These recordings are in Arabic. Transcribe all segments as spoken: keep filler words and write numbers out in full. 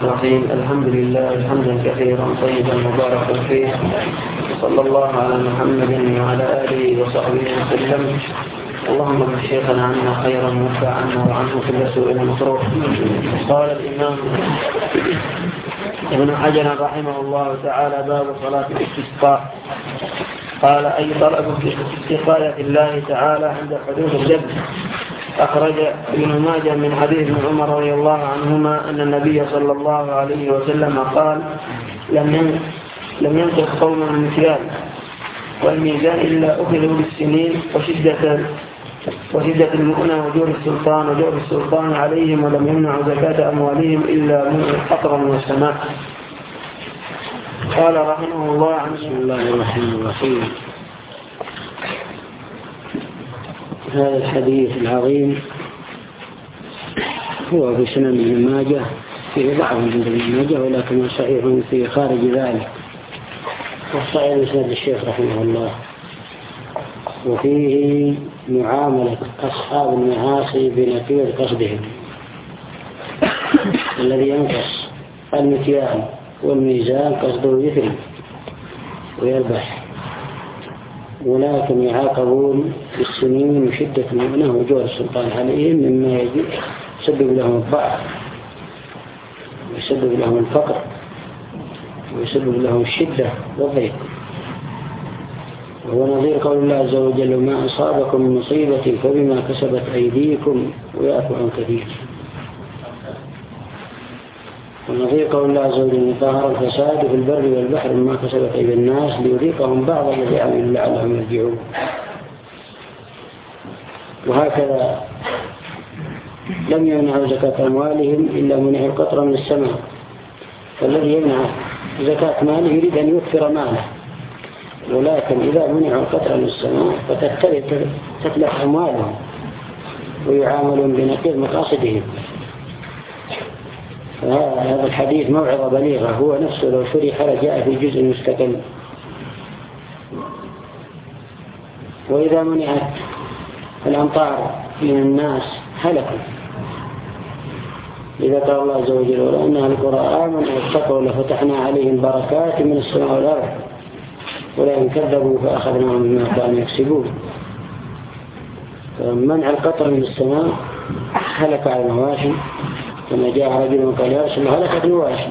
الرحيم. الحمد لله حمدا كثيرا طيبا مباركا فيه، صلى الله على محمد وعلى آله وصحبه وسلم. اللهم اجعل شيخنا عنا خيرا وادفع عنا وعنه كل سوء مكروه. قال الإمام ابن حجر رحمه الله تعالى: باب صلاة الاستسقاء. قال: أي طلب استسقاء الله تعالى عند حدوث الجد. أخرج ابن ماجه من حديث ابن عمر رضي الله عنهما أن النبي صلى الله عليه وسلم قال: لم لم ينقص قوم المكيال والميزان إلا أخذوا بالسنين وشدة وشدة المؤنة وجور السلطان وجور السلطان عليهم، ولم يمنعوا زكاة أموالهم إلا من القطر من السماء. قال رحمه الله: بسم الله الرحمن الرحيم. هذا الحديث العظيم هو في سنن ابن ماجه، فيه ضعف عند ابن ماجه، ولكن صحيح في خارج ذلك، والصحيح مسند الشيخ رحمه الله. وفيه معاملة أصحاب المعاصي بنكير قصدهم، الذي ينقص المكيال والميزان قصده يثري ويربح، ولكن يعاقبون بالسنين وشدة المؤنة وجور السلطان عليهم، مما يسبب لهم الضعف ويسبب لهم الفقر ويسبب لهم الشدة والضيق. وهو نظير قول الله عز وجل: ما أصابكم من مصيبة فبما كسبت أيديكم ويعفو عن كثير. ونظير قول الله عز وجل: ظهر الفساد في البر والبحر مما كسبت أيدي الناس ليذيقهم بعض الذي عملوا لعلهم يرجعون. وهكذا لم يمنعوا زكاة أموالهم إلا منع القطر من السماء. فالذي يمنع زكاة ماله يريد أن يوفر ماله، ولكن إذا منعوا القطر من السماء فتتلف أموالهم ويعاملون بنقيض مقاصدهم. هذا الحديث موعظة بليغة، هو نفسه لو شرح لجاء في جزء مستقل. وإذا منعت الأمطار من الناس هلكوا، إذا قال الله عز وجل: ولو أن أهل القرى آمنوا واتقوا لفتحنا عليهم بركات من السماء والأرض ولئن كذبوا فأخذناهم بما كانوا يكسبون. فمنع القطر من السماء هلك على المواشي، كما جاء رجل وقال: يا رسول الله هلكت المواشي،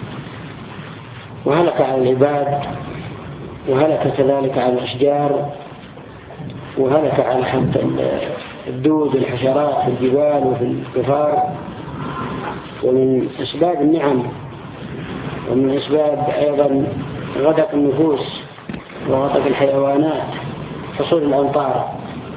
وهلك على العباد، وهلك كذلك على الأشجار، وهلك على حتى الدود والحشرات في الجبال وفي الكفار. ومن أسباب النعم ومن أسباب أيضا غدق النفوس وغدق الحيوانات حصول الأمطار.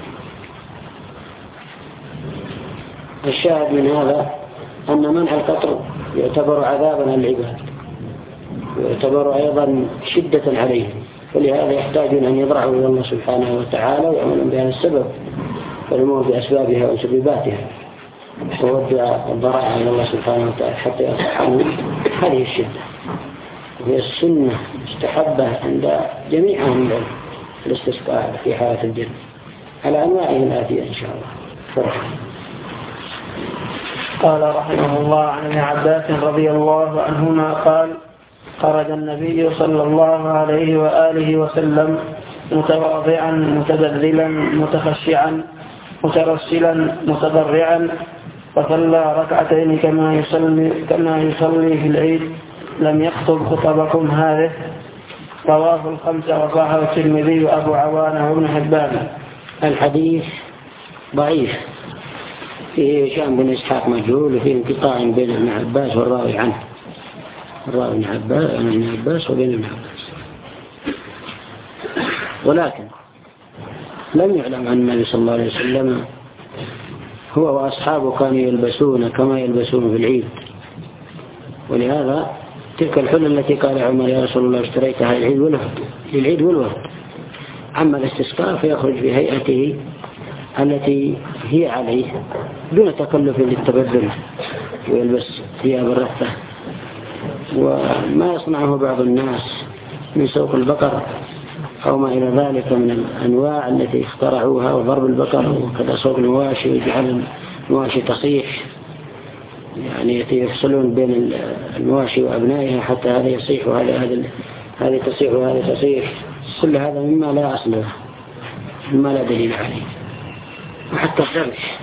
الشاهد من هذا أن منع القطر يعتبر عذابا على العباد، ويعتبر أيضا شدة عليهم، فلهذا يحتاجون أن يضرعوا إلى الله سبحانه وتعالى ويعملون بهذا السبب والأمور بأسبابها وسبباتها، وودع الضرائع إلى الله سبحانه وتعالى حتى يصحوا هذه الشدة. وهي السنة مستحبة عند جميع أهل العلم الاستسقاء في حالة الجد على أنواعه الآتية إن شاء الله. فرح. قال رحمه الله: عن ابن عباس رضي الله عنهما قال: خرج النبي صلى الله عليه وآله وسلم متواضعا متبذلا متخشعا مترسلا متضرعا، فصلى ركعتين كما يصلي كما يصلي في العيد، لم يخطب خطبكم هذه. رواه الخمسة وصححه الترمذي وأبو عوانة وابن حبان. الحديث ضعيف، فيه هشام بن إسحاق مجهول، وفيه انقطاع بين ابن عباس والراوي عنه، الراوي ابن عباس ابن عباس وبين ابن عباس. ولكن لم يعلم عن النبي صلى الله عليه وسلم هو وأصحابه كانوا يلبسون كما يلبسون في العيد، ولهذا تلك الحلة التي قال عمر: يا رسول الله اشتريتها للعيد والوفد للعيد والوفد. أما الاستسقاء فيخرج بهيئته التي هي عليه دون تكلف للتبذل، ويلبس ثياب الرثة. وما يصنعه بعض الناس من سوق البقر أو ما إلى ذلك من الأنواع التي اخترعوها، وضرب البقر وكذا سوق المواشي ويجعل المواشي تصيح يعني يفصلون بين المواشي وأبنائها حتى هذا يصيح وهذا هذا هذه تصيح وهذا تصيح، كل هذا مما لا أصل له، مما لا دليل عليه. وحتى الذبح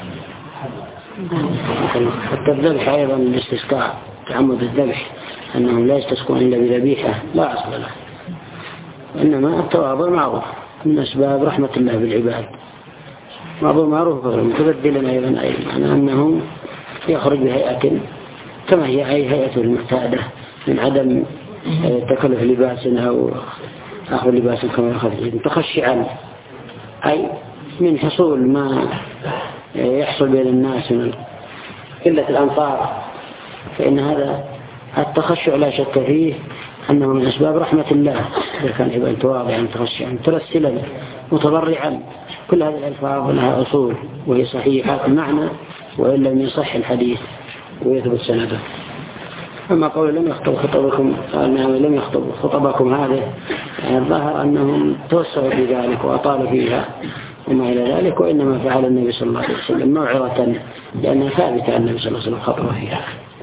حتى الذبح أيضا الاستسقاء، تعمد الذبح أنهم لا يستسقون إلا بذبيحة لا أصل له، إنما التواضع معروف من أسباب رحمة الله بالعباد، موضوع معروف متبدلا أيضا أيضا أنهم يخرج بهيئة كما هي أي هيئة المعتادة من عدم تكلف لباس أو أخذ لباس كما يأخذ متخشعا، أي من حصول ما يحصل بين الناس من قلة الأنصار، فإن هذا التخشع لا شك فيه أنه من أسباب رحمة الله إذا كان عباد تواضعا متخشعا مترسلا متضرعا. كل هذه الألفاظ لها أصول وهي صحيحة المعنى وإن لم يصح الحديث ويثبت سنده. أما قول لم يخطب خطبكم لم يخطب خطبكم هذه يعني الظاهر أنهم توسعوا بذلك وأطالوا فيها وما إلى ذلك، وإنما فعل النبي صلى الله عليه وسلم موعظة لأنها ثابتة النبي صلى الله عليه وسلم خطبه فيها.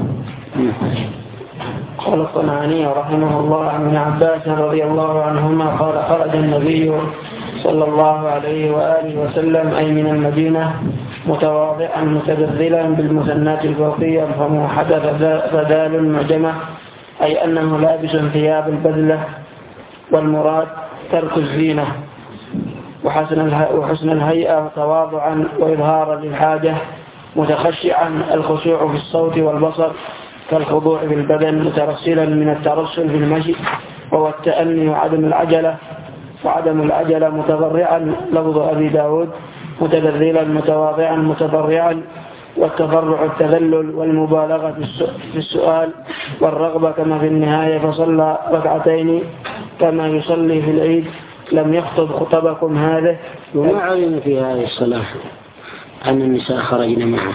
قال الصنعاني رحمه الله عن ابن عباس رضي الله عنهما قال خرج النبي صلى الله عليه وآله وسلم أي من المدينة متواضعا متبذلا بالمثنات الفوقية فموحدة فدال معجمة، أي أنه لابس ثياب البذلة، والمراد ترك الزينة وحسن الهيئة تواضعا وإظهارا للحاجة، متخشعا الخشوع في الصوت والبصر كالخضوع في البدن، مترسلا من الترسل في المشي وهو التأني وعدم العجلة وعدم العجلة، متضرعا لفظ أبي داود متبذلا متواضعا متضرعا، والتضرع التذلل والمبالغة في السؤال والرغبة كما في النهاية فصلى ركعتين كما يصلي في العيد لم يخطب خطبكم هذه. وما علم في هذه الصلاة أن النساء خرجن معه،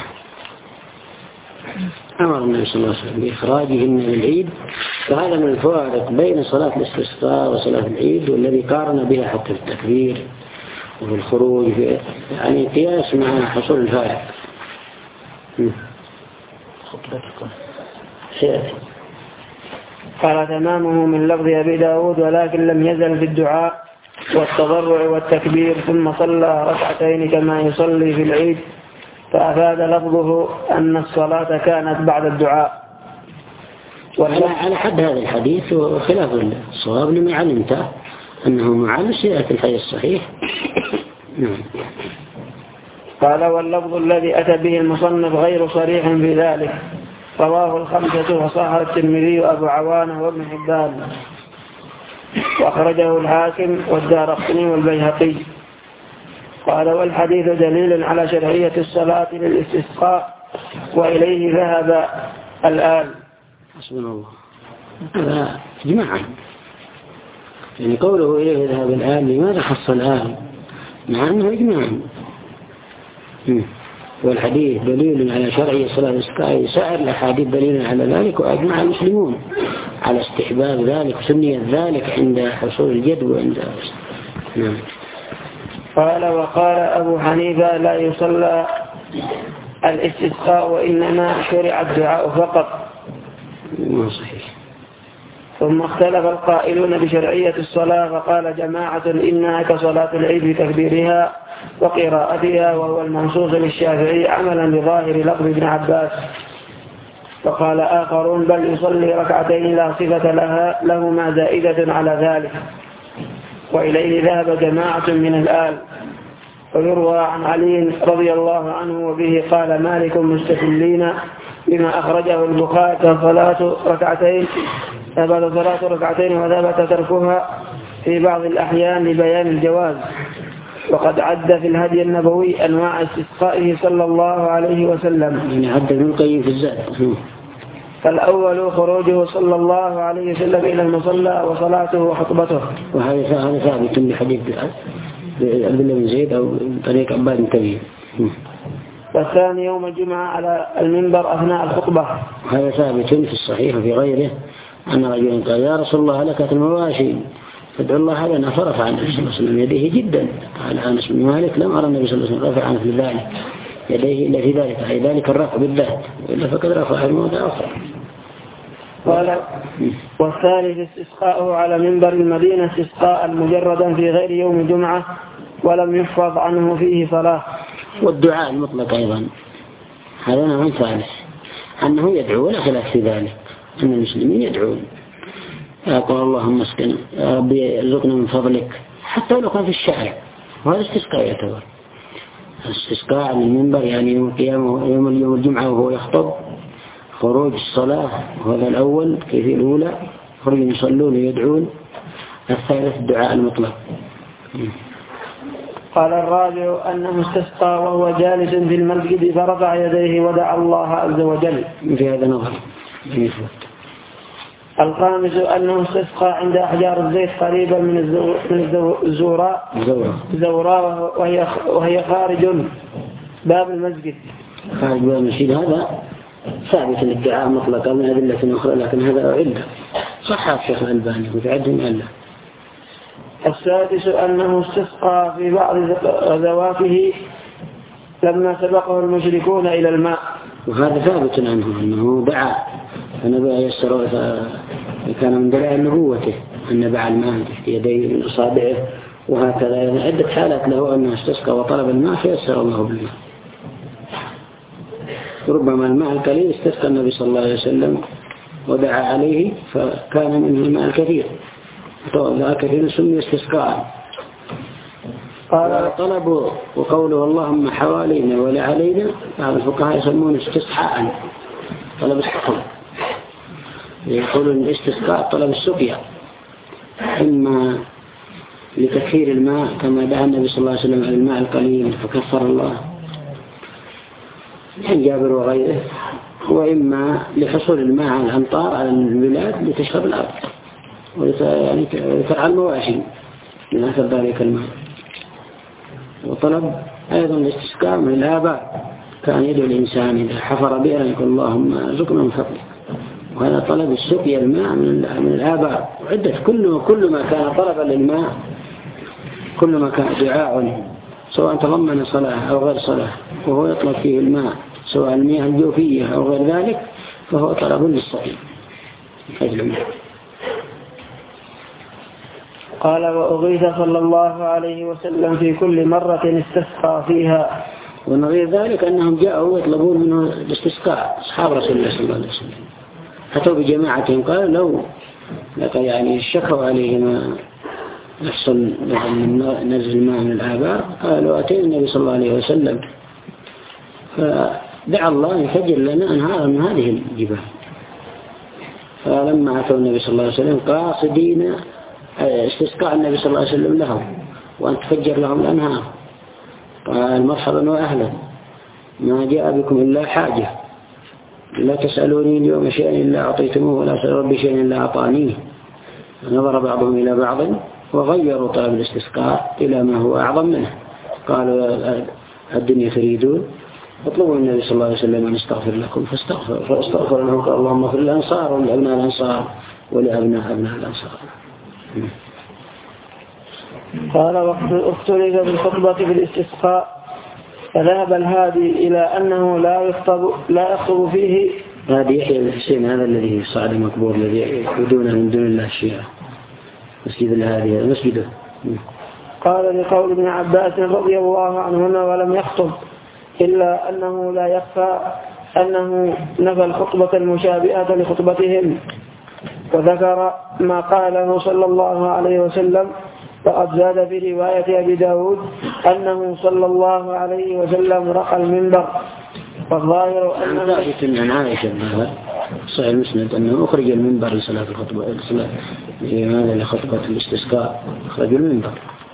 أمر النبي صلى الله عليه وسلم بإخراجهن للعيد، فهذا من الفوارق بين صلاة الاستسقاء وصلاة العيد والذي قارن بها حتى التكبير وفي الخروج في يعني قياس مع حصول الفارق. قال تمامه من لفظ أبي داود ولكن لم يزل في الدعاء والتضرع والتكبير ثم صلى ركعتين كما يصلي في العيد، فأفاد لفظه أن الصلاة كانت بعد الدعاء. على حد هذا الحديث وخلاف الصواب لما علمته أنه معلم سيئة الحديث الصحيح. قال واللفظ الذي أتى به المصنف غير صريح في ذلك، رواه الخمسة وصححه الترمذي وأبو عوانة وابن حبان وأخرجه الحاكم والدارقطني والبيهقي. قال والحديث دليل على شرعية الصلاة للاستسقاء وإليه ذهب الآن. حسبنا الله. هذا جماعة يعني قوله إليه ذهب الآن لماذا خص الآن مع أنه إجماع؟ والحديث دليل على شرعية صلاة الاستسقاء، سائر الأحاديث دليل على ذلك، وأجمع المسلمون على استحباب ذلك وسنية ذلك عند حصول الجد وعند نعم. قال وقال أبو حنيفة لا يصلى الاستسقاء وإنما شرع الدعاء فقط. ما صحيح. ثم اختلف القائلون بشرعية الصلاة فقال جماعة إنها كصلاة العيد بتكبيرها وقراءتها، وهو المنصوص للشافعي عملا بظاهر لفظ ابن عباس. وقال آخرون بل يصلي ركعتين لا صفة لها لهما زائدة على ذلك، وإليه ذهب جماعة من الآل. ويروى عن علي رضي الله عنه وبه قال مالك مستدلين بما أخرجه البخاري صلاة ركعتين ثبت صلاة ركعتين وثبت تركها في بعض الأحيان لبيان الجواز، وقد عد في الهدي النبوي أنواع استسقائه صلى الله عليه وسلم. يعني عد ابن القيم في الزاد. فالأول خروجه صلى الله عليه وسلم إلى المصلى وصلاته وخطبته، وهذا هذا ثابت بحديث عبد الله بن زيد أو طريق عباد بن تميم. والثاني يوم الجمعة على المنبر أثناء الخطبة، وهذا ثابت في الصحيح وفي غيره أن رجلا قال يا رسول الله هلكت المواشي فادعو الله لنا، فرفع النبي صلى الله عليه وسلم يديه جدا. قال أنس بن مالك لم أرى النبي صلى الله عليه وسلم رفع عنه لذلك، يديه إلا في ذلك، أي ذلك الرفع بالذات، وإلا فقد رفع الموضع أخرى. قال والثالث استسقاءه على منبر المدينة استسقاء مجردا في غير يوم جمعة ولم يحفظ عنه فيه صلاة. والدعاء المطلق أيضا هذا نوع ثالث، أنه يدعو ولا خلاف في ذلك، أن المسلمين يدعون يقول اللهم اسقنا يا ربي ارزقنا من فضلك، حتى لو كان في الشارع، وهذا استسقاء يعتبر. استسقاء على المنبر يعني يوم قيامه يوم اليوم الجمعة وهو يخطب، خروج الصلاة وهذا الأول كيف الأولى، خروج يصلون ويدعون. الثالث الدعاء المطلق. قال الرابع أنه استسقى وهو جالس في المسجد فرفع يديه ودعا الله عز وجل. في هذا نظر. الخامس أنه استسقى عند أحجار الزيت قريبا من الزوراء زوراء وهي وهي خارج باب المسجد. خارج باب المسجد هذا ثابت الادعاء مطلقا من أدلة أخرى، لكن هذا أعلة صح الشيخ الألباني وتعدهم ألا. السادس أنه استسقى في بعض غزواته لما سبقه المشركون إلى الماء، وهذا ثابت عنه أنه دعا فنبأ يسر، فكان من دلائل نبوته أن نبع الماء تحت يديه من أصابعه، وهكذا عدة حالات له أنه استسقى وطلب الماء فيسر الله بالماء. ربما الماء القليل استسقى النبي صلى الله عليه وسلم ودعا عليه فكان منه الماء الكثير، وطلع كثير سمي استسقاء. قال طلبوا وقوله اللهم حوالينا ولا علينا، بعض الفقهاء يسمونه استسقاء، طلب السقم. يقولون الاستسقاء طلب السقيا، إما لتكثير الماء كما دعا النبي صلى الله عليه وسلم على الماء القليل فكفر الله عن جابر وغيره، وإما لحصول الماء على الأمطار على البلاد لتشرب الأرض ويترعى المواشي من أثر ذلك الماء. وطلب أيضا الاستسقاء من الآباء، كان يدعو الإنسان إذا حفر بئرا يقول اللهم ارزقنا من فضلك، وهذا طلب السقيا الماء من الآباء. وعدة كل كل ما كان طلبا للماء، كل ما كان دعاء سواء تضمن صلاة أو غير صلاة وهو يطلب فيه الماء سواء المياه الجوفية أو غير ذلك فهو طلب للسقي. قال وأغيث صلى الله عليه وسلم في كل مرة استسقى فيها. ونظير ذلك أنهم جاءوا يطلبون منه الاستسقاء أصحاب رسول الله صلى الله عليه وسلم، أتوا بجماعتهم قال لو لقى يعني شكوا عليه ما يحصل من نزل الماء من الآبار، قالوا أتينا النبي صلى الله عليه وسلم فدعا الله يفجر لنا أنهارا من هذه الجبال. فلما أتوا النبي صلى الله عليه وسلم قاصدين استسقاء النبي صلى الله عليه وسلم لهم وأن تفجر لهم الأنهار، قال مرحبا وأهلا، ما جاء بكم إلا حاجة، لا تسألوني اليوم شيئا إلا أعطيتموه ولا أسأل ربي شيئا إلا أعطانيه. نظر بعضهم إلى بعض وغيروا طلب الاستسقاء إلى ما هو أعظم منه، قالوا الدنيا تريدون اطلبوا النبي صلى الله عليه وسلم أن يستغفر لكم فاستغفر فاستغفر لهم، قال اللهم اغفر للأنصار ولأبناء الأنصار ولأبناء أبناء الأنصار. قال واختلف في الخطبة في الاستسقاء، فذهب الهادي إلى أنه لا يخطب لا يخطب فيه. هادي يحيى بن حسين هذا الذي صعد مقبور الذي يعبدونه من دون الله الشيعة، مسجد الهادي هذا مسجده. قال لقول ابن عباس رضي الله عنهما ولم يخطب، إلا أنه لا يخفى أنه نفى الخطبة المشابهة لخطبتهم، وذكر ما قاله صلى الله عليه وسلم. فقد زاد في رواية أبي داود أنه صلى الله عليه وسلم رقى المنبر، والظاهر أنه ثابت عن عائشة صحيح المسند أنه أخرج المنبر لصلاة الخطبة لماذا لخطبة الاستسقاء أخرج المنبر،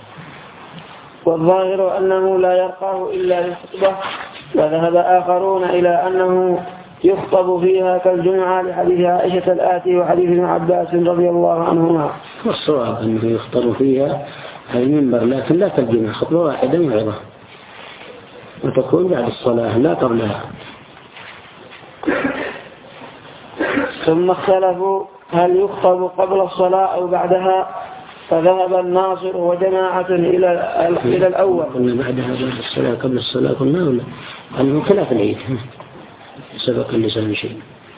والظاهر أنه لا يرقاه إلا للخطبة. وذهب آخرون إلى أنه يخطب فيها كالجمعة لحديث عائشة الآتي وحديث ابن عباس رضي الله عنهما. والصواب أنه يخطب فيها المنبر لكن لا كالجمعة، خطبة واحدة موعظة وتكون بعد الصلاة لا قبلها. ثم اختلفوا هل يخطب قبل الصلاة أو بعدها، فذهب الناصر وجماعة إلى إلى الأول. قلنا بعدها بعد الصلاة قبل الصلاة قلنا ولا أنه خلاف العيد سبق اللسان شيء.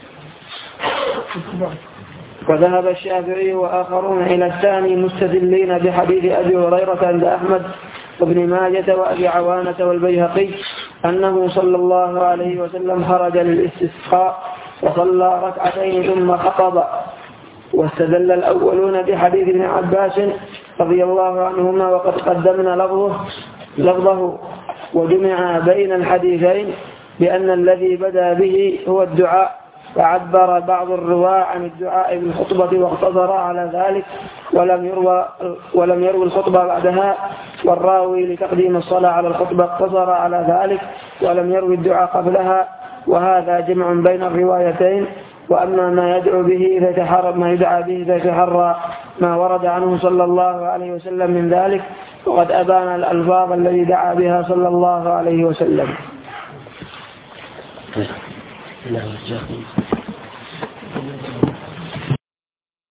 وذهب الشافعي وآخرون إلى الثاني مستدلين بحديث أبي هريرة عند أحمد وابن ماجة وأبي عوانة والبيهقي أنه صلى الله عليه وسلم خرج للاستسقاء وصلى ركعتين ثم خطب. واستدل الأولون بحديث ابن عباس رضي الله عنهما وقد قدمنا لفظه, لفظه وجمع بين الحديثين بأن الذي بدأ به هو الدعاء، فعبر بعض الرواة عن الدعاء بالخطبة واقتصر على ذلك ولم يروى, ولم يروي الخطبة بعدها، والراوي لتقديم الصلاة على الخطبة اقتصر على ذلك ولم يروي الدعاء قبلها، وهذا جمع بين الروايتين. وأما ما يدعو به إذا تحرى ما يدعى به إذا تحرى ما ورد عنه صلى الله عليه وسلم من ذلك وقد أبان الألفاظ الذي دعا بها صلى الله عليه وسلم.